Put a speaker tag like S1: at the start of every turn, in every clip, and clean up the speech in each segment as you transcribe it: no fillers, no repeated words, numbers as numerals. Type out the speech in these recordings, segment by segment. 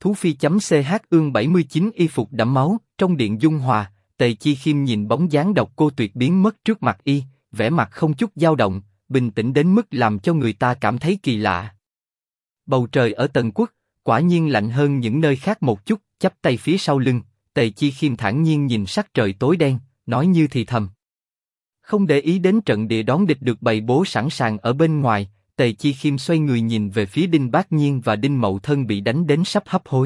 S1: Thú Phi.ch ương 79 y phục đẫm máu, trong điện dung hòa, Tề Chi Khiêm nhìn bóng dáng độc cô tuyệt biến mất trước mặt y, vẻ mặt không chút dao động, bình tĩnh đến mức làm cho người ta cảm thấy kỳ lạ. Bầu trời ở Tần Quốc, quả nhiên lạnh hơn những nơi khác một chút, chắp tay phía sau lưng, Tề Chi Khiêm thản nhiên nhìn sắc trời tối đen, nói như thì thầm. Không để ý đến trận địa đón địch được bày bố sẵn sàng ở bên ngoài, Tề Chi Khiêm xoay người nhìn về phía Đinh Bác Nhiên và Đinh Mậu Thân bị đánh đến sắp hấp hối.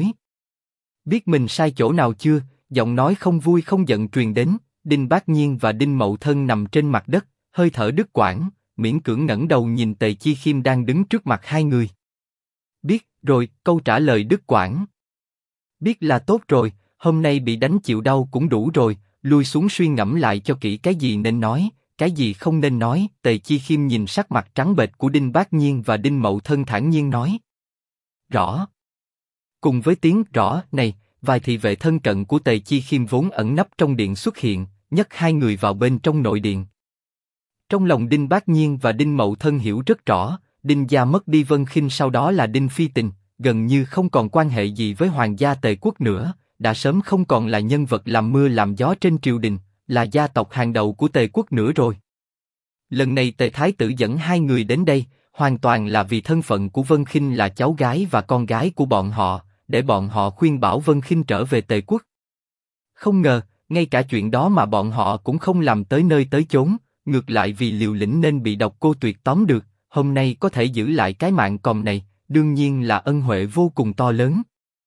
S1: Biết mình sai chỗ nào chưa, giọng nói không vui không giận truyền đến, Đinh Bác Nhiên và Đinh Mậu Thân nằm trên mặt đất, hơi thở đứt quãng, miễn cưỡng ngẩng đầu nhìn Tề Chi Khiêm đang đứng trước mặt hai người. Biết rồi, câu trả lời đứt quãng. Biết là tốt rồi, hôm nay bị đánh chịu đau cũng đủ rồi, lui xuống suy ngẫm lại cho kỹ cái gì nên nói, cái gì không nên nói. Tề Chi Khiêm nhìn sắc mặt trắng bệch của Đinh Bác Nhiên và Đinh Mậu Thân thản nhiên nói. Rõ. Cùng với tiếng rõ này, vài thị vệ thân cận của Tề Chi Khiêm vốn ẩn nấp trong điện xuất hiện, nhấc hai người vào bên trong nội điện. Trong lòng Đinh Bác Nhiên và Đinh Mậu Thân hiểu rất rõ, Đinh gia mất đi Vân Khinh sau đó là Đinh Phi Tình, gần như không còn quan hệ gì với hoàng gia Tề quốc nữa, đã sớm không còn là nhân vật làm mưa làm gió trên triều đình, là gia tộc hàng đầu của Tề quốc nữa rồi. Lần này Tề Thái tử dẫn hai người đến đây, hoàn toàn là vì thân phận của Vân Khinh là cháu gái và con gái của bọn họ, để bọn họ khuyên bảo Vân Khinh trở về Tề quốc. Không ngờ, ngay cả chuyện đó mà bọn họ cũng không làm tới nơi tới chốn, ngược lại vì liều lĩnh nên bị độc cô tuyệt tóm được, hôm nay có thể giữ lại cái mạng còm này, đương nhiên là ân huệ vô cùng to lớn.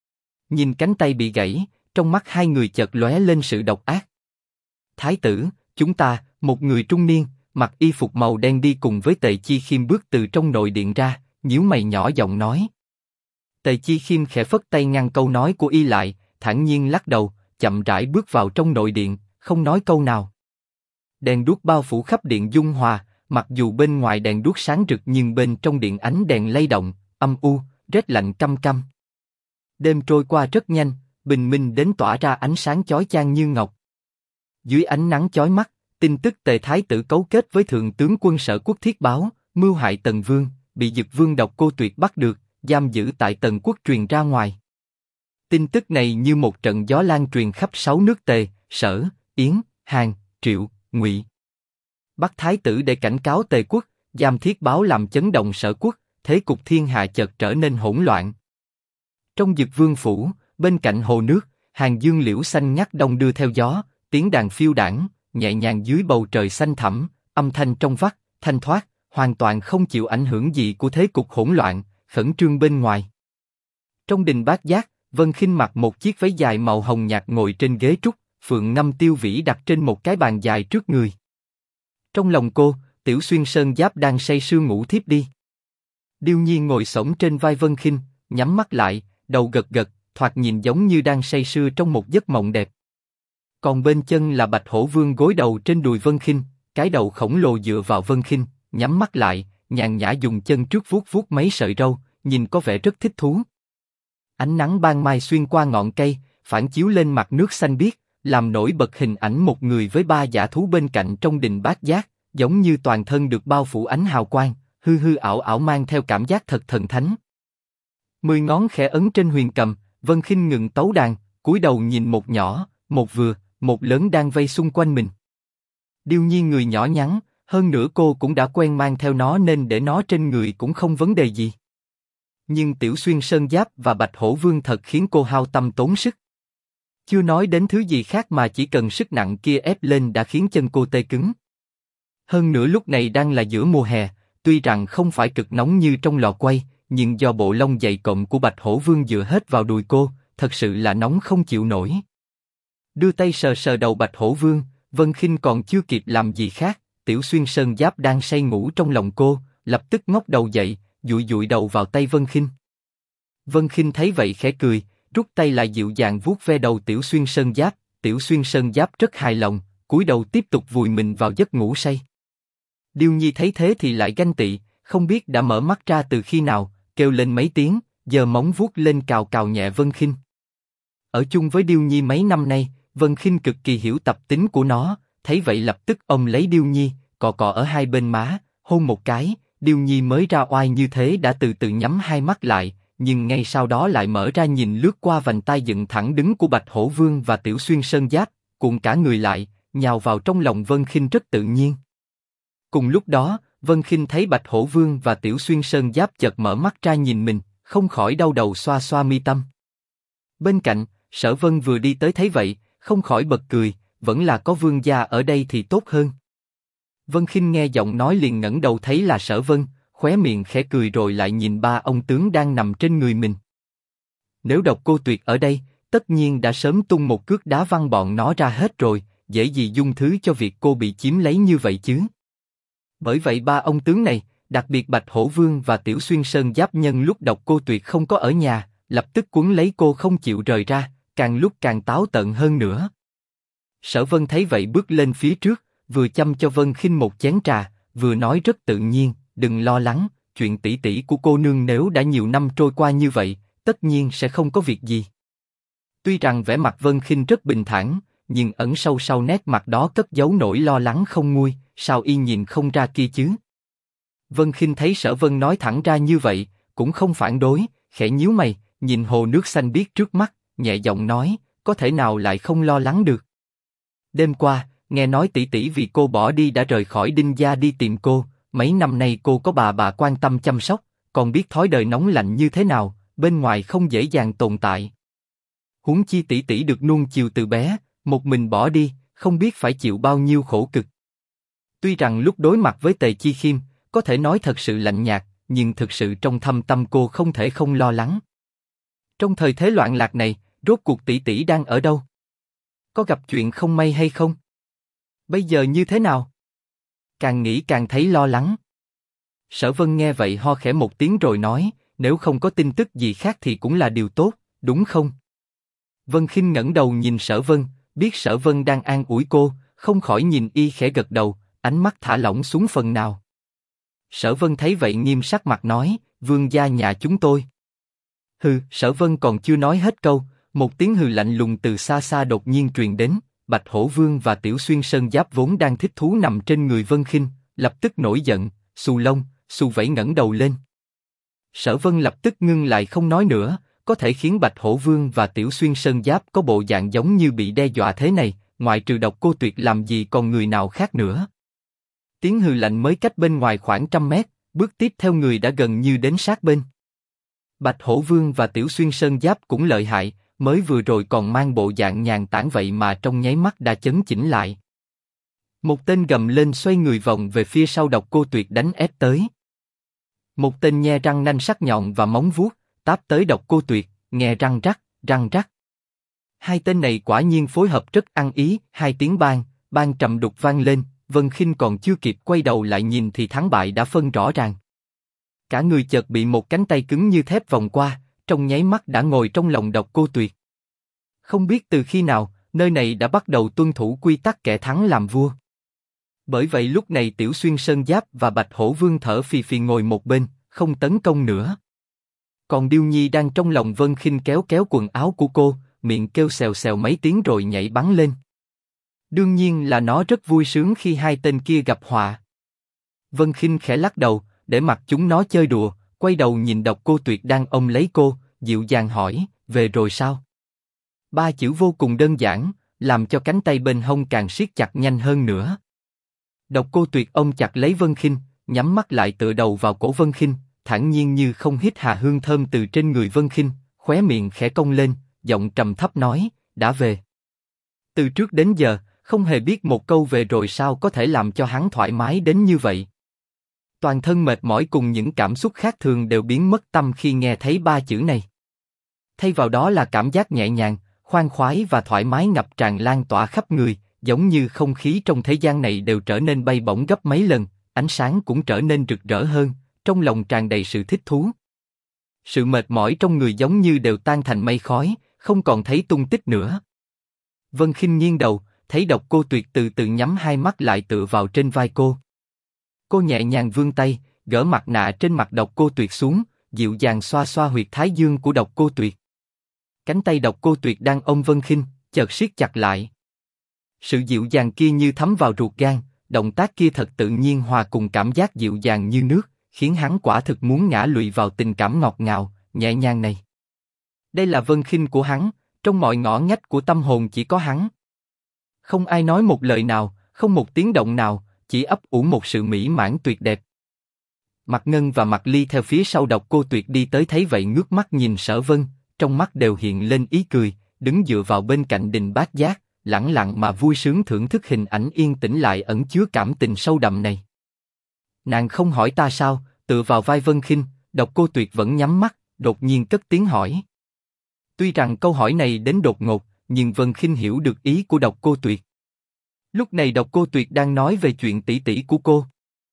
S1: Nhìn cánh tay bị gãy, trong mắt hai người chợt lóe lên sự độc ác. Thái tử, chúng ta, một người trung niên, mặc y phục màu đen đi cùng với Tề Chi Khiêm bước từ trong nội điện ra, nhíu mày nhỏ giọng nói. Tề Chi Khiêm khẽ phất tay ngăn câu nói của y lại, thản nhiên lắc đầu, chậm rãi bước vào trong nội điện, không nói câu nào. Đèn đuốc bao phủ khắp điện dung hòa, mặc dù bên ngoài đèn đuốc sáng rực nhưng bên trong điện ánh đèn lay động, âm u, rét lạnh căm căm. Đêm trôi qua rất nhanh, bình minh đến tỏa ra ánh sáng chói chang như ngọc. Dưới ánh nắng chói mắt, tin tức Tề Thái tử cấu kết với thượng tướng quân Sở Quốc Thiết Báo, mưu hại Tần Vương, bị Dực Vương độc cô tuyệt bắt được, giam giữ tại Tần Quốc truyền ra ngoài. Tin tức này như một trận gió lan truyền khắp 6 nước Tề, Sở, Yến, Hàn, Triệu, Ngụy. Bắt Thái tử để cảnh cáo Tề Quốc, giam Thiết Báo làm chấn động Sở Quốc, thế cục thiên hạ chợt trở nên hỗn loạn. Trong Dực Vương phủ, bên cạnh hồ nước, hàng dương liễu xanh ngắt đong đưa theo gió, tiếng đàn phiêu đãng, nhẹ nhàng dưới bầu trời xanh thẳm, âm thanh trong vắt, thanh thoát, hoàn toàn không chịu ảnh hưởng gì của thế cục hỗn loạn, khẩn trương bên ngoài. Trong đình Bát Giác, Vân Khinh mặc một chiếc váy dài màu hồng nhạt ngồi trên ghế trúc, Phượng Ngâm Tiêu Vĩ đặt trên một cái bàn dài trước người. Trong lòng cô, Tiểu Xuyên Sơn Giáp đang say sưa ngủ thiếp đi. Điêu Nhi ngồi xổm trên vai Vân Khinh, nhắm mắt lại, đầu gật gật, thoạt nhìn giống như đang say sưa trong một giấc mộng đẹp. Còn bên chân là Bạch Hổ Vương gối đầu trên đùi Vân Khinh, cái đầu khổng lồ dựa vào Vân Khinh, nhắm mắt lại, nhàn nhã dùng chân trước vuốt vuốt mấy sợi râu, nhìn có vẻ rất thích thú. Ánh nắng ban mai xuyên qua ngọn cây, phản chiếu lên mặt nước xanh biếc, làm nổi bật hình ảnh một người với 3 dã thú bên cạnh trong đình Bát Giác, giống như toàn thân được bao phủ ánh hào quang, hư hư ảo ảo mang theo cảm giác thật thần thánh. 10 ngón khẽ ấn trên huyền cầm, Vân Khinh ngừng tấu đàn, cúi đầu nhìn một nhỏ, một vừa, một lớn đang vây xung quanh mình. Điêu Nhi người nhỏ nhắn, hơn nữa cô cũng đã quen mang theo nó nên để nó trên người cũng không vấn đề gì. Nhưng Tiểu Xuyên Sơn Giáp và Bạch Hổ Vương thật khiến cô hao tâm tốn sức. Chưa nói đến thứ gì khác mà chỉ cần sức nặng kia ép lên đã khiến chân cô tê cứng. Hơn nữa lúc này đang là giữa mùa hè, tuy rằng không phải cực nóng như trong lò quay, nhưng do bộ lông dày cộm của Bạch Hổ Vương dựa hết vào đùi cô, thật sự là nóng không chịu nổi. Đưa tay sờ sờ đầu Bạch Hổ Vương, Vân Khinh còn chưa kịp làm gì khác, Tiểu Xuyên Sơn Giáp đang say ngủ trong lòng cô, lập tức ngóc đầu dậy, dụi dụi đầu vào tay Vân Khinh. Vân Khinh thấy vậy khẽ cười, rút tay lại dịu dàng vuốt ve đầu Tiểu Xuyên Sơn Giáp. Tiểu Xuyên Sơn Giáp rất hài lòng, cúi đầu tiếp tục vùi mình vào giấc ngủ say. Điêu Nhi thấy thế thì lại ganh tị, không biết đã mở mắt ra từ khi nào, kêu lên mấy tiếng, giơ móng vuốt lên cào cào nhẹ Vân Khinh. Ở chung với Điêu Nhi mấy năm nay, Vân Khinh cực kỳ hiểu tập tính của nó, thấy vậy lập tức ôm lấy Điêu Nhi, cọ cọ ở hai bên má, hôn một cái. Điêu Nhi mới ra oai như thế đã từ từ nhắm hai mắt lại, nhưng ngay sau đó lại mở ra nhìn lướt qua vành tai dựng thẳng đứng của Bạch Hổ Vương và Tiểu Xuyên Sơn Giáp, cuộn cả người lại, nhào vào trong lòng Vân Khinh rất tự nhiên. Cùng lúc đó, Vân Khinh thấy Bạch Hổ Vương và Tiểu Xuyên Sơn Giáp chợt mở mắt ra nhìn mình, không khỏi đau đầu xoa xoa mi tâm. Bên cạnh, Sở Vân vừa đi tới thấy vậy, không khỏi bật cười, vẫn là có vương gia ở đây thì tốt hơn. Vân Khinh nghe giọng nói liền ngẩng đầu thấy là Sở Vân, khóe miệng khẽ cười rồi lại nhìn ba ông tướng đang nằm trên người mình. Nếu Độc Cô Tuyệt ở đây, tất nhiên đã sớm tung một cước đá văng bọn nó ra hết rồi, dễ gì dung thứ cho việc cô bị chiếm lấy như vậy chứ. Bởi vậy ba ông tướng này, đặc biệt Bạch Hổ Vương và Tiểu Xuyên Sơn Giáp nhân lúc Độc Cô Tuyệt không có ở nhà, lập tức cuốn lấy cô không chịu rời ra, càng lúc càng táo tợn hơn nữa. Sở Vân thấy vậy bước lên phía trước, vừa chăm cho Vân Khinh một chén trà, vừa nói rất tự nhiên, đừng lo lắng, chuyện tỷ tỷ của cô nương nếu đã nhiều năm trôi qua như vậy, tất nhiên sẽ không có việc gì. Tuy rằng vẻ mặt Vân Khinh rất bình thản, nhưng ẩn sâu sau nét mặt đó cất giấu nỗi lo lắng không nguôi, sao y nhìn không ra kia chứ? Vân Khinh thấy Sở Vân nói thẳng ra như vậy, cũng không phản đối, khẽ nhíu mày, nhìn hồ nước xanh biếc trước mắt, nhẹ giọng nói, có thể nào lại không lo lắng được? Đêm qua, nghe nói tỷ tỷ vì cô bỏ đi đã rời khỏi Đinh gia đi tìm cô, mấy năm nay cô có bà quan tâm chăm sóc, còn biết thói đời nóng lạnh như thế nào, bên ngoài không dễ dàng tồn tại. Huống chi tỷ tỷ được nuông chiều từ bé, một mình bỏ đi, không biết phải chịu bao nhiêu khổ cực. Tuy rằng lúc đối mặt với Tề Chi Khiêm, có thể nói thật sự lạnh nhạt, nhưng thực sự trong thâm tâm cô không thể không lo lắng. Trong thời thế loạn lạc này, rốt cuộc tỷ tỷ đang ở đâu? Có gặp chuyện không may hay không? Bây giờ như thế nào? Càng nghĩ càng thấy lo lắng. Sở Vân nghe vậy ho khẽ một tiếng rồi nói, nếu không có tin tức gì khác thì cũng là điều tốt, đúng không? Vân Khinh ngẩng đầu nhìn Sở Vân, biết Sở Vân đang an ủi cô, không khỏi nhìn y khẽ gật đầu, ánh mắt thả lỏng xuống phần nào. Sở Vân thấy vậy nghiêm sắc mặt nói, vương gia nhà chúng tôi. Hừ, Sở Vân còn chưa nói hết câu, một tiếng hừ lạnh lùng từ xa xa đột nhiên truyền đến. Bạch Hổ Vương và Tiểu Xuyên Sơn Giáp vốn đang thích thú nằm trên người Vân Khinh, lập tức nổi giận, xù lông, xù vảy ngẩng đầu lên. Sở Vân lập tức ngưng lại không nói nữa, có thể khiến Bạch Hổ Vương và Tiểu Xuyên Sơn Giáp có bộ dạng giống như bị đe dọa thế này, ngoại trừ Độc Cô Tuyệt làm gì còn người nào khác nữa. Tiếng hừ lạnh mới cách bên ngoài khoảng 100 mét, bước tiếp theo người đã gần như đến sát bên. Bạch Hổ Vương và Tiểu Xuyên Sơn Giáp cũng lợi hại, mới vừa rồi còn mang bộ dạng nhàn tản vậy mà trong nháy mắt đã chấn chỉnh lại. Một tên gầm lên xoay người vòng về phía sau Độc Cô Tuyệt đánh ép tới. Một tên nhe răng nanh sắc nhọn và móng vuốt, táp tới Độc Cô Tuyệt, nghe răng rắc, răng rắc. Hai tên này quả nhiên phối hợp rất ăn ý, hai tiếng bang trầm đục vang lên, Vân Khinh còn chưa kịp quay đầu lại nhìn thì thắng bại đã phân rõ ràng. Cả người chợt bị một cánh tay cứng như thép vòng qua, trong nháy mắt đã ngồi trong lòng Độc Cô Tuyệt. Không biết từ khi nào, nơi này đã bắt đầu tuân thủ quy tắc kẻ thắng làm vua. Bởi vậy lúc này Tiểu Xuyên Sơn Giáp và Bạch Hổ Vương thở phì phì ngồi một bên, không tấn công nữa. Còn Điêu Nhi đang trong lòng Vân Khinh kéo kéo quần áo của cô, miệng kêu xèo xèo mấy tiếng rồi nhảy bắn lên. Đương nhiên là nó rất vui sướng khi hai tên kia gặp họa. Vân Khinh khẽ lắc đầu, để mặc chúng nó chơi đùa, quay đầu nhìn Độc Cô Tuyệt đang ôm lấy cô, dịu dàng hỏi, về rồi sao? Ba chữ vô cùng đơn giản, làm cho cánh tay bên hông càng siết chặt nhanh hơn nữa. Độc Cô Tuyệt ôm chặt lấy Vân Khinh, nhắm mắt lại tựa đầu vào cổ Vân Khinh, thản nhiên như không hít hà hương thơm từ trên người Vân Khinh, khóe miệng khẽ cong lên, giọng trầm thấp nói, đã về. Từ trước đến giờ, không hề biết một câu về rồi sao có thể làm cho hắn thoải mái đến như vậy. Toàn thân mệt mỏi cùng những cảm xúc khác thường đều biến mất tâm khi nghe thấy ba chữ này. Thay vào đó là cảm giác nhẹ nhàng, khoan khoái và thoải mái ngập tràn lan tỏa khắp người, giống như không khí trong thế gian này đều trở nên bay bổng gấp mấy lần, ánh sáng cũng trở nên rực rỡ hơn, trong lòng tràn đầy sự thích thú. Sự mệt mỏi trong người giống như đều tan thành mây khói, không còn thấy tung tích nữa. Vân Khinh nghiêng đầu, thấy Độc Cô Tuyệt từ từ nhắm hai mắt lại tựa vào trên vai cô. Cô nhẹ nhàng vươn tay, gỡ mặt nạ trên mặt Độc Cô Tuyệt xuống, dịu dàng xoa xoa huyệt thái dương của Độc Cô Tuyệt. Cánh tay Độc Cô Tuyệt đang ôm Vân Khinh, chợt siết chặt lại. Sự dịu dàng kia như thấm vào ruột gan, động tác kia thật tự nhiên hòa cùng cảm giác dịu dàng như nước, khiến hắn quả thực muốn ngã lụy vào tình cảm ngọt ngào, nhẹ nhàng này. Đây là Vân Khinh của hắn, trong mọi ngõ ngách của tâm hồn chỉ có hắn. Không ai nói một lời nào, không một tiếng động nào, chỉ ấp ủ một sự mỹ mãn tuyệt đẹp. Mạc Ngân và Mạc Ly theo phía sau Độc Cô Tuyệt đi tới thấy vậy ngước mắt nhìn Sở Vân, trong mắt đều hiện lên ý cười, đứng dựa vào bên cạnh Đình Bát Giác, lẳng lặng mà vui sướng thưởng thức hình ảnh yên tĩnh lại ẩn chứa cảm tình sâu đậm này. Nàng không hỏi ta sao, tựa vào vai Vân Khinh, Độc Cô Tuyệt vẫn nhắm mắt, đột nhiên cất tiếng hỏi. Tuy rằng câu hỏi này đến đột ngột, nhưng Vân Khinh hiểu được ý của Độc Cô Tuyệt. Lúc này Độc Cô Tuyệt đang nói về chuyện tỷ tỷ của cô.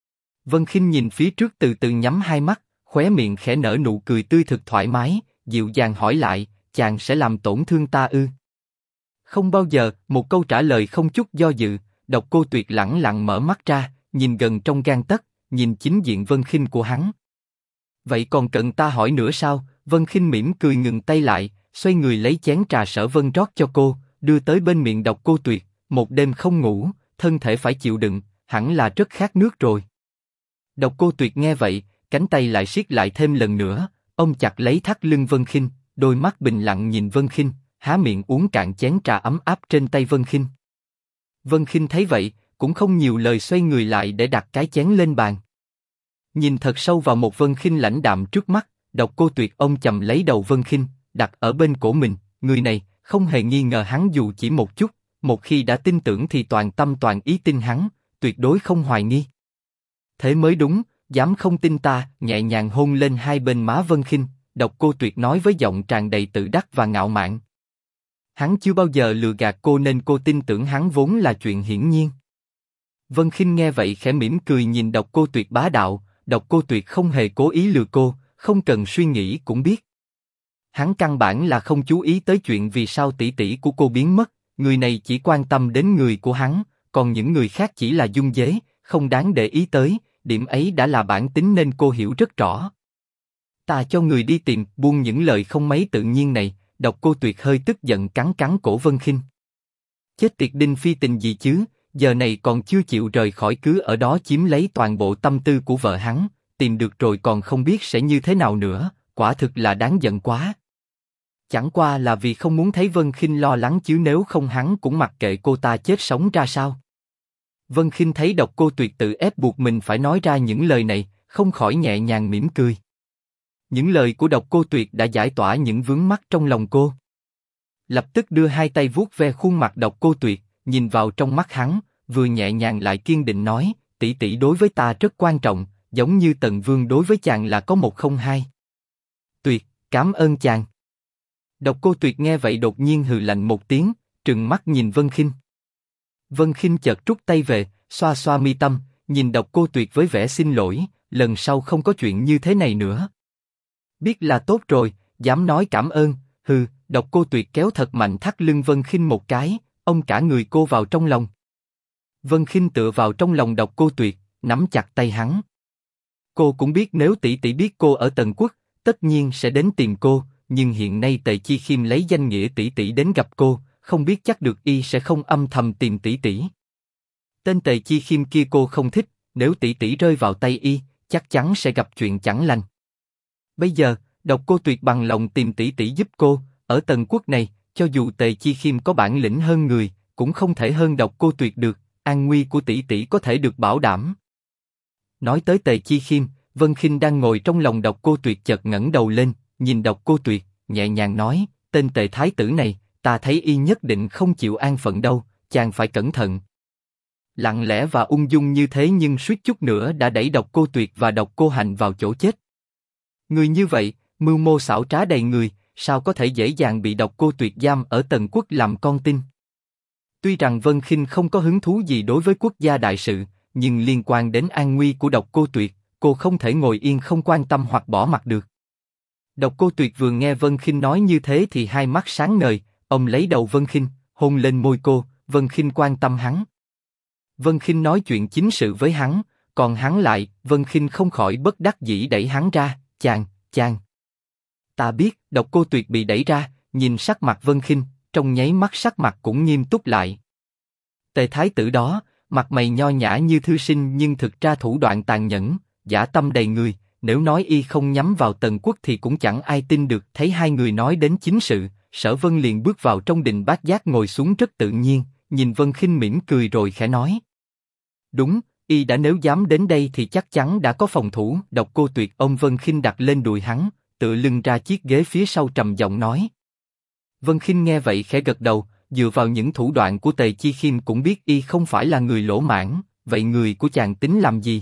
S1: Vân Khinh nhìn phía trước từ từ nhắm hai mắt, khóe miệng khẽ nở nụ cười tươi thực thoải mái, dịu dàng hỏi lại, chàng sẽ làm tổn thương ta ư? Không bao giờ, một câu trả lời không chút do dự. Độc Cô Tuyệt lẳng lặng mở mắt ra, nhìn gần trong gang tấc, nhìn chính diện Vân Khinh của hắn. Vậy còn cần ta hỏi nữa sao? Vân Khinh mỉm cười ngừng tay lại, xoay người lấy chén trà Sở Vân rót cho cô, đưa tới bên miệng Độc Cô Tuyệt. Một đêm không ngủ, thân thể phải chịu đựng, hẳn là rất khát nước rồi. Độc Cô Tuyệt nghe vậy, cánh tay lại siết lại thêm lần nữa, ôm chặt lấy thắt lưng Vân Khinh, đôi mắt bình lặng nhìn Vân Khinh, há miệng uống cạn chén trà ấm áp trên tay Vân Khinh. Vân Khinh thấy vậy, cũng không nhiều lời xoay người lại để đặt cái chén lên bàn. Nhìn thật sâu vào một Vân Khinh lãnh đạm trước mắt, Độc Cô Tuyệt ôm chầm lấy đầu Vân Khinh, đặt ở bên cổ mình, người này, không hề nghi ngờ hắn dù chỉ một chút, một khi đã tin tưởng thì toàn tâm toàn ý tin hắn, tuyệt đối không hoài nghi. Thế mới đúng, dám không tin ta? Nhẹ nhàng hôn lên hai bên má Vân Khinh, Độc Cô Tuyệt nói với giọng tràn đầy tự đắc và ngạo mạn. Hắn chưa bao giờ lừa gạt cô nên cô tin tưởng hắn vốn là chuyện hiển nhiên. Vân Khinh nghe vậy khẽ mỉm cười nhìn Độc Cô Tuyệt bá đạo, Độc Cô Tuyệt không hề cố ý lừa cô, không cần suy nghĩ cũng biết. Hắn căn bản là không chú ý tới chuyện vì sao tỷ tỷ của cô biến mất, người này chỉ quan tâm đến người của hắn, còn những người khác chỉ là dung dế, không đáng để ý tới, điểm ấy đã là bản tính nên cô hiểu rất rõ. Ta cho người đi tìm, buông những lời không mấy tự nhiên này. Độc Cô Tuyệt hơi tức giận cắn cắn cổ Vân Khinh. Chết tiệt Đinh Phi Tình gì chứ, giờ này còn chưa chịu rời khỏi cứ ở đó chiếm lấy toàn bộ tâm tư của vợ hắn, tìm được rồi còn không biết sẽ như thế nào nữa, quả thực là đáng giận quá. Chẳng qua là vì không muốn thấy Vân Khinh lo lắng chứ nếu không hắn cũng mặc kệ cô ta chết sống ra sao. Vân Khinh thấy Độc Cô Tuyệt tự ép buộc mình phải nói ra những lời này, không khỏi nhẹ nhàng mỉm cười. Những lời của Độc Cô Tuyệt đã giải tỏa những vướng mắc trong lòng cô. Lập tức đưa hai tay vuốt ve khuôn mặt Độc Cô Tuyệt, nhìn vào trong mắt hắn, vừa nhẹ nhàng lại kiên định nói, tỷ tỷ đối với ta rất quan trọng, giống như Tần Vương đối với chàng là có một không hai. Tuyệt, cảm ơn chàng. Độc Cô Tuyệt nghe vậy đột nhiên hừ lạnh một tiếng, trừng mắt nhìn Vân Khinh. Vân Khinh chợt rút tay về, xoa xoa mi tâm, nhìn Độc Cô Tuyệt với vẻ xin lỗi, lần sau không có chuyện như thế này nữa. Biết là tốt rồi, dám nói cảm ơn, hừ. Độc Cô Tuyệt kéo thật mạnh thắt lưng Vân Khinh một cái, ôm cả người cô vào trong lòng. Vân Khinh tựa vào trong lòng Độc Cô Tuyệt, nắm chặt tay hắn. Cô cũng biết nếu tỷ tỷ biết cô ở Tần Quốc, tất nhiên sẽ đến tìm cô, nhưng hiện nay Tề Chi Khiêm lấy danh nghĩa tỷ tỷ đến gặp cô, không biết chắc được y sẽ không âm thầm tìm tỷ tỷ. Tên Tề Chi Khiêm kia cô không thích, nếu tỷ tỷ rơi vào tay y, chắc chắn sẽ gặp chuyện chẳng lành. Bây giờ, Độc Cô Tuyệt bằng lòng tìm tỷ tỷ giúp cô, ở Tần Quốc này, cho dù Tề Chi Khiêm có bản lĩnh hơn người, cũng không thể hơn Độc Cô Tuyệt được, an nguy của tỷ tỷ có thể được bảo đảm. Nói tới Tề Chi Khiêm, Vân Khinh đang ngồi trong lòng Độc Cô Tuyệt chợt ngẩng đầu lên, nhìn Độc Cô Tuyệt, nhẹ nhàng nói, tên Tề Thái tử này, ta thấy y nhất định không chịu an phận đâu, chàng phải cẩn thận. Lặng lẽ và ung dung như thế nhưng suýt chút nữa đã đẩy Độc Cô Tuyệt và Độc Cô Hạnh vào chỗ chết. Người như vậy, mưu mô xảo trá đầy người, sao có thể dễ dàng bị Độc Cô Tuyệt giam ở Tần Quốc làm con tin? Tuy rằng Vân Khinh không có hứng thú gì đối với quốc gia đại sự, nhưng liên quan đến an nguy của Độc Cô Tuyệt, cô không thể ngồi yên không quan tâm hoặc bỏ mặc được. Độc Cô Tuyệt vừa nghe Vân Khinh nói như thế thì hai mắt sáng ngời, ông lấy đầu Vân Khinh, hôn lên môi cô. Vân Khinh quan tâm hắn. Vân Khinh nói chuyện chính sự với hắn, còn hắn lại, Vân Khinh không khỏi bất đắc dĩ đẩy hắn ra, chàng. Ta biết. Độc Cô Tuyệt bị đẩy ra, nhìn sắc mặt Vân Khinh, trong nháy mắt sắc mặt cũng nghiêm túc lại. Tề Thái tử đó, mặt mày nho nhã như thư sinh nhưng thực ra thủ đoạn tàn nhẫn, dã tâm đầy người, nếu nói y không nhắm vào Tần Quốc thì cũng chẳng ai tin được. Thấy hai người nói đến chính sự, Sở Vân liền bước vào trong đình Bát Giác ngồi xuống rất tự nhiên, nhìn Vân Khinh mỉm cười rồi khẽ nói. Đúng, y đã nếu dám đến đây thì chắc chắn đã có phòng thủ. Độc Cô Tuyệt ôm Vân Khinh đặt lên đùi hắn, tựa lưng ra chiếc ghế phía sau trầm giọng nói. Vân Khinh nghe vậy khẽ gật đầu, dựa vào những thủ đoạn của Tề Chi Khiêm cũng biết y không phải là người lỗ mãn, vậy người của chàng tính làm gì?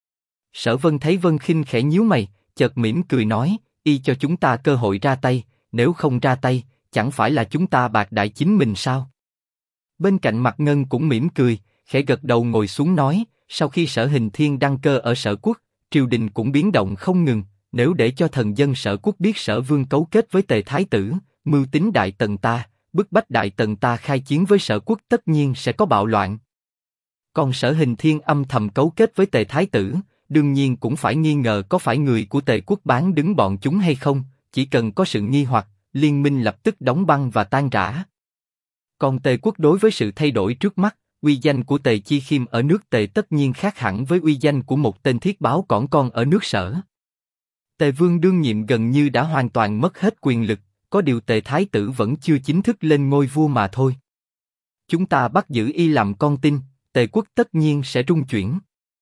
S1: Sở Vân thấy Vân Khinh khẽ nhíu mày, chợt mỉm cười nói, y cho chúng ta cơ hội ra tay, nếu không ra tay, chẳng phải là chúng ta bạc đại chính mình sao? Bên cạnh Mạc Ngân cũng mỉm cười, khẽ gật đầu ngồi xuống nói, sau khi Sở Hình Thiên đăng cơ ở Sở Quốc, triều đình cũng biến động không ngừng, nếu để cho thần dân Sở Quốc biết Sở Vương cấu kết với Tề Thái Tử, mưu tính Đại Tần ta, bức bách Đại Tần ta khai chiến với Sở Quốc tất nhiên sẽ có bạo loạn. Còn Sở Hình Thiên âm thầm cấu kết với Tề Thái Tử, đương nhiên cũng phải nghi ngờ có phải người của Tề Quốc bán đứng bọn chúng hay không, chỉ cần có sự nghi hoặc, liên minh lập tức đóng băng và tan rã. Còn Tề Quốc đối với sự thay đổi trước mắt, uy danh của Tề Chi Khiêm ở nước Tề tất nhiên khác hẳn với uy danh của một tên thiết báo cỏn con ở nước Sở. Tề Vương đương nhiệm gần như đã hoàn toàn mất hết quyền lực, có điều Tề Thái Tử vẫn chưa chính thức lên ngôi vua mà thôi. Chúng ta bắt giữ y làm con tin, Tề Quốc tất nhiên sẽ rung chuyển.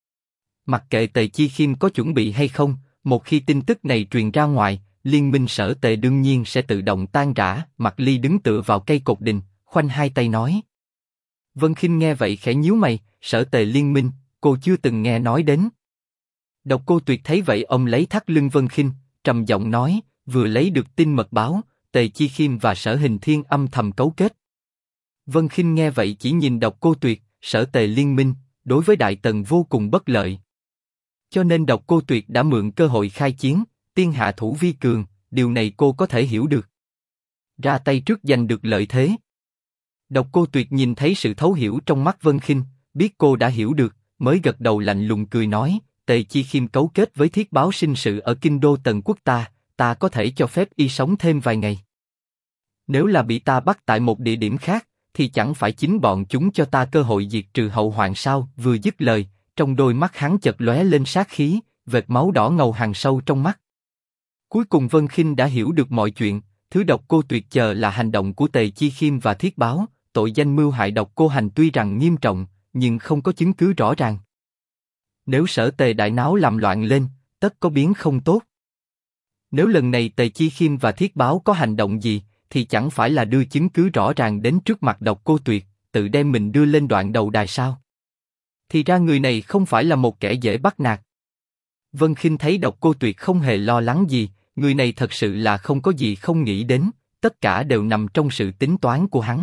S1: Mặc kệ Tề Chi Khiêm có chuẩn bị hay không, một khi tin tức này truyền ra ngoài, liên minh Sở Tề đương nhiên sẽ tự động tan rã. Mạc Ly đứng tựa vào cây cột đình, khoanh hai tay nói. Vân Khinh nghe vậy khẽ nhíu mày, Sở Tề liên minh, cô chưa từng nghe nói đến. Độc Cô Tuyệt thấy vậy ông lấy thắt lưng Vân Khinh, trầm giọng nói, vừa lấy được tin mật báo, Tề Chi Khiêm và Sở Hình Thiên âm thầm cấu kết. Vân Khinh nghe vậy chỉ nhìn Độc Cô Tuyệt, Sở Tề liên minh, đối với Đại Tần vô cùng bất lợi. Cho nên Độc Cô Tuyệt đã mượn cơ hội khai chiến, tiên hạ thủ vi cường, điều này cô có thể hiểu được. Ra tay trước giành được lợi thế. Độc Cô Tuyệt nhìn thấy sự thấu hiểu trong mắt Vân Khinh, biết cô đã hiểu được, mới gật đầu lạnh lùng cười nói, Tề Chi Khiêm cấu kết với thiết báo sinh sự ở kinh đô Tần Quốc ta có thể cho phép y sống thêm vài ngày. Nếu là bị ta bắt tại một địa điểm khác, thì chẳng phải chính bọn chúng cho ta cơ hội diệt trừ hậu hoạn sao? Vừa dứt lời, trong đôi mắt hắn chợt lóe lên sát khí, vệt máu đỏ ngầu hằn sâu trong mắt. Cuối cùng Vân Khinh đã hiểu được mọi chuyện, thứ Độc Cô Tuyệt chờ là hành động của Tề Chi Khiêm và thiết báo, tội danh mưu hại Độc Cô Hành tuy rằng nghiêm trọng, nhưng không có chứng cứ rõ ràng. Nếu Sở Tề đại náo làm loạn lên, tất có biến không tốt. Nếu lần này Tề Chi Khiêm và thiết báo có hành động gì, thì chẳng phải là đưa chứng cứ rõ ràng đến trước mặt Độc Cô Tuyệt, tự đem mình đưa lên đoạn đầu đài sao? Thì ra người này không phải là một kẻ dễ bắt nạt. Vân Khinh thấy Độc Cô Tuyệt không hề lo lắng gì, người này thật sự là không có gì không nghĩ đến, tất cả đều nằm trong sự tính toán của hắn.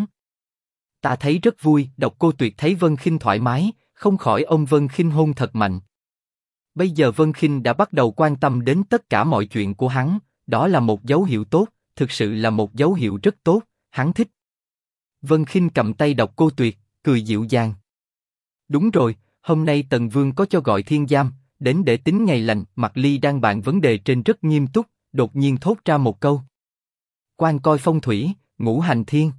S1: Ta thấy rất vui. Độc Cô Tuyệt thấy Vân Khinh thoải mái, không khỏi ôm Vân Khinh hôn thật mạnh. Bây giờ Vân Khinh đã bắt đầu quan tâm đến tất cả mọi chuyện của hắn, đó là một dấu hiệu tốt, thực sự là một dấu hiệu rất tốt, hắn thích. Vân Khinh cầm tay Độc Cô Tuyệt, cười dịu dàng. Đúng rồi, hôm nay Tần Vương có cho gọi thiên giam, đến để tính ngày lành. Mạc Ly đang bàn vấn đề trên rất nghiêm túc, đột nhiên thốt ra một câu. Quan coi phong thủy, ngũ hành thiên.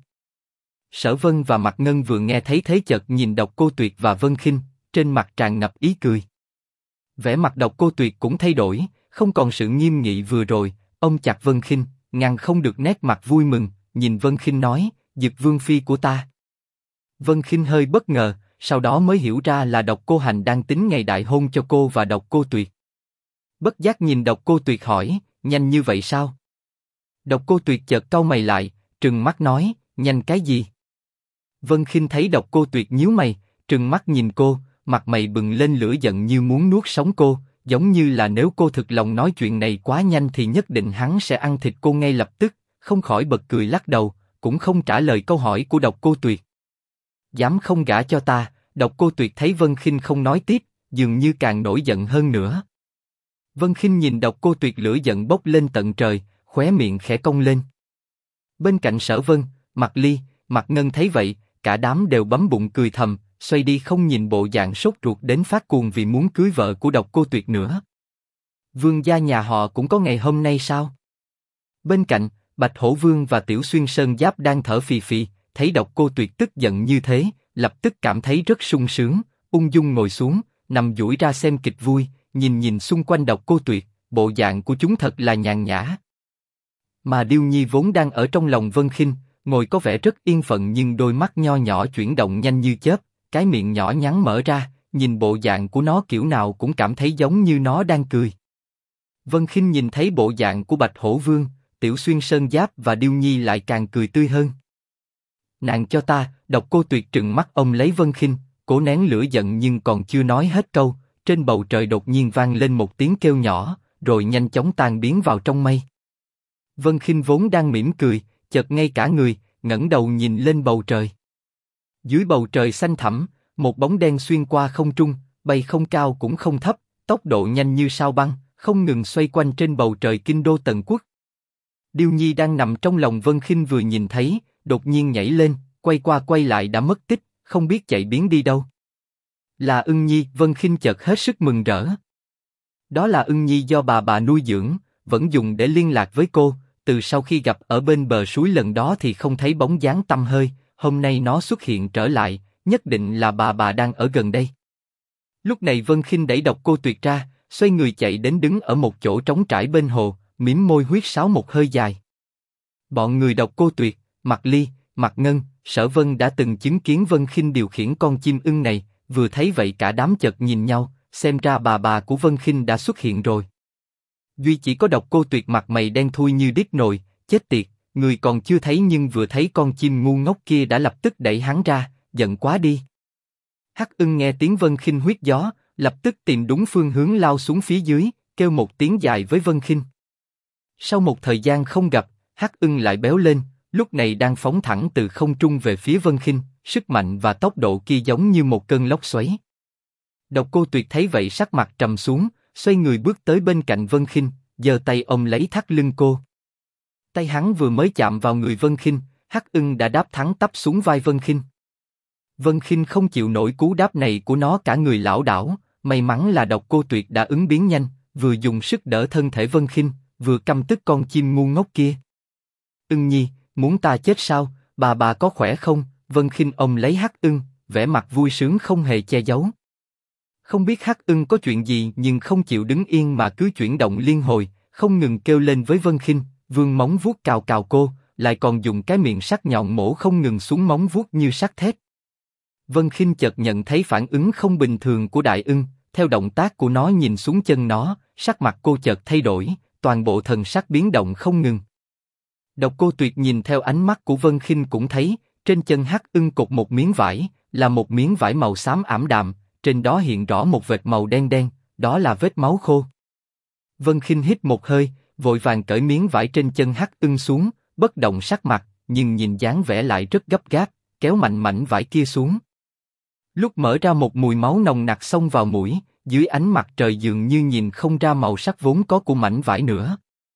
S1: Sở Vân và Mạc Ngân vừa nghe thấy thế chợt nhìn Độc Cô Tuyệt và Vân Khinh, trên mặt tràn ngập ý cười. Vẻ mặt Độc Cô Tuyệt cũng thay đổi, không còn sự nghiêm nghị vừa rồi, ông chặt Vân Khinh, ngăn không được nét mặt vui mừng, nhìn Vân Khinh nói, Dực Vương phi của ta. Vân Khinh hơi bất ngờ, sau đó mới hiểu ra là Độc Cô Hành đang tính ngày đại hôn cho cô và Độc Cô Tuyệt. Bất giác nhìn Độc Cô Tuyệt hỏi, nhanh như vậy sao? Độc Cô Tuyệt chợt cau mày lại, trừng mắt nói, nhanh cái gì? Vân Khinh thấy Độc Cô Tuyệt nhíu mày, trừng mắt nhìn cô, mặt mày bừng lên lửa giận như muốn nuốt sống cô, giống như là nếu cô thực lòng nói chuyện này quá nhanh thì nhất định hắn sẽ ăn thịt cô ngay lập tức, không khỏi bật cười lắc đầu, cũng không trả lời câu hỏi của Độc Cô Tuyệt. Dám không gả cho ta? Độc Cô Tuyệt thấy Vân Khinh không nói tiếp, dường như càng nổi giận hơn nữa. Vân Khinh nhìn Độc Cô Tuyệt lửa giận bốc lên tận trời, khóe miệng khẽ cong lên. Bên cạnh Sở Vân, Mạc Ly, Mạc Ngân thấy vậy, cả đám đều bấm bụng cười thầm, xoay đi không nhìn bộ dạng sốt ruột đến phát cuồng vì muốn cưới vợ của Độc Cô Tuyệt nữa. Vương gia nhà họ cũng có ngày hôm nay sao? Bên cạnh, Bạch Hổ Vương và Tiểu Xuyên Sơn Giáp đang thở phì phì, thấy Độc Cô Tuyệt tức giận như thế, lập tức cảm thấy rất sung sướng, ung dung ngồi xuống, nằm duỗi ra xem kịch vui, nhìn xung quanh Độc Cô Tuyệt, bộ dạng của chúng thật là nhàn nhã. Mà Điêu Nhi vốn đang ở trong lòng Vân Khinh, ngồi có vẻ rất yên phận nhưng đôi mắt nho nhỏ chuyển động nhanh như chớp, cái miệng nhỏ nhắn mở ra, nhìn bộ dạng của nó kiểu nào cũng cảm thấy giống như nó đang cười. Vân Khinh nhìn thấy bộ dạng của Bạch Hổ Vương, Tiểu Xuyên Sơn Giáp và Điêu Nhi lại càng cười tươi hơn. Nàng cho ta, Độc Cô Tuyệt trừng mắt ông lấy Vân Khinh, cố nén lửa giận nhưng còn chưa nói hết câu, trên bầu trời đột nhiên vang lên một tiếng kêu nhỏ, rồi nhanh chóng tan biến vào trong mây. Vân Khinh vốn đang mỉm cười, chợt ngay cả người, ngẩng đầu nhìn lên bầu trời. Dưới bầu trời xanh thẳm, một bóng đen xuyên qua không trung, bay không cao cũng không thấp, tốc độ nhanh như sao băng, không ngừng xoay quanh trên bầu trời kinh đô Tần Quốc. Điêu Nhi đang nằm trong lòng Vân Khinh vừa nhìn thấy, đột nhiên nhảy lên, quay qua quay lại đã mất tích, không biết chạy biến đi đâu. Là Ưng Nhi, Vân Khinh chợt hết sức mừng rỡ. Đó là Ưng Nhi do bà nuôi dưỡng, vẫn dùng để liên lạc với cô. Từ sau khi gặp ở bên bờ suối lần đó thì không thấy bóng dáng tăm hơi, hôm nay nó xuất hiện trở lại, nhất định là bà đang ở gần đây. Lúc này Vân Khinh đẩy Độc Cô Tuyệt ra, xoay người chạy đến đứng ở một chỗ trống trải bên hồ, mím môi huýt sáo một hơi dài. Bọn người Độc Cô Tuyệt, Mạc Ly, Mạc Ngân, Sở Vân đã từng chứng kiến Vân Khinh điều khiển con chim ưng này, vừa thấy vậy cả đám chợt nhìn nhau, xem ra bà của Vân Khinh đã xuất hiện rồi. Duy chỉ có Độc Cô Tuyệt mặt mày đen thui như đít nồi, chết tiệt, người còn chưa thấy nhưng vừa thấy con chim ngu ngốc kia đã lập tức đẩy hắn ra, giận quá đi. Hắc Ưng nghe tiếng Vân Khinh huýt gió, lập tức tìm đúng phương hướng lao xuống phía dưới, kêu một tiếng dài với Vân Khinh. Sau một thời gian không gặp, Hắc Ưng lại béo lên, lúc này đang phóng thẳng từ không trung về phía Vân Khinh, sức mạnh và tốc độ kia giống như một cơn lốc xoáy. Độc Cô Tuyệt thấy vậy sắc mặt trầm xuống, xoay người bước tới bên cạnh Vân Khinh, giơ tay ôm lấy thắt lưng cô. Tay hắn vừa mới chạm vào người Vân Khinh, Hắc Ưng đã đáp thẳng tắp xuống vai Vân Khinh. Vân Khinh không chịu nổi cú đáp này của nó, cả người lảo đảo. May mắn là Độc Cô Tuyệt đã ứng biến nhanh, vừa dùng sức đỡ thân thể Vân Khinh, vừa căm tức con chim ngu ngốc kia. Ưng Nhi, muốn ta chết sao? Bà có khỏe không? Vân Khinh ôm lấy Hắc Ưng, vẻ mặt vui sướng không hề che giấu. Không biết Hắc Ưng có chuyện gì nhưng không chịu đứng yên mà cứ chuyển động liên hồi, không ngừng kêu lên với Vân Khinh, vươn móng vuốt cào cào cô, lại còn dùng cái miệng sắc nhọn mổ không ngừng xuống móng vuốt như sắt thép. Vân Khinh chợt nhận thấy phản ứng không bình thường của Đại Ưng, theo động tác của nó nhìn xuống chân nó, sắc mặt cô chợt thay đổi, toàn bộ thần sắc biến động không ngừng. Độc Cô Tuyệt nhìn theo ánh mắt của Vân Khinh cũng thấy, trên chân Hắc Ưng cột một miếng vải, là một miếng vải màu xám ảm đạm, trên đó hiện rõ một vệt màu đen đen, đó là vết máu khô. Vân Khinh hít một hơi, vội vàng cởi miếng vải trên chân Hắc Ưng xuống, bất động sắc mặt, nhưng nhìn dáng vẻ lại rất gấp gáp, kéo mạnh mảnh vải kia xuống. Lúc mở ra một mùi máu nồng nặc xông vào mũi, dưới ánh mặt trời dường như nhìn không ra màu sắc vốn có của mảnh vải nữa.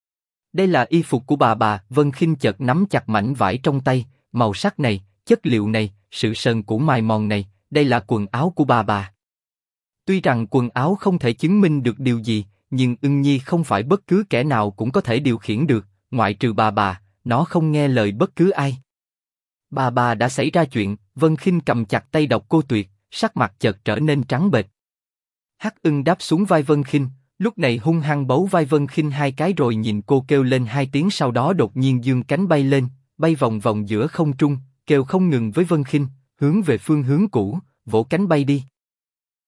S1: Đây là y phục của bà. Vân Khinh chợt nắm chặt mảnh vải trong tay, màu sắc này, chất liệu này, sự sơn cũ mài mòn này, đây là quần áo của bà. Tuy rằng quần áo không thể chứng minh được điều gì, nhưng Ưng Nhi không phải bất cứ kẻ nào cũng có thể điều khiển được, ngoại trừ bà, nó không nghe lời bất cứ ai. Bà đã xảy ra chuyện. Vân Khinh cầm chặt tay Độc Cô Tuyệt, sắc mặt chợt trở nên trắng bệch. Hắc Ưng đáp xuống vai Vân Khinh, lúc này hung hăng bấu vai Vân Khinh hai cái rồi nhìn cô kêu lên hai tiếng, sau đó đột nhiên dương cánh bay lên, bay vòng vòng giữa không trung, kêu không ngừng với Vân Khinh, hướng về phương hướng cũ, vỗ cánh bay đi.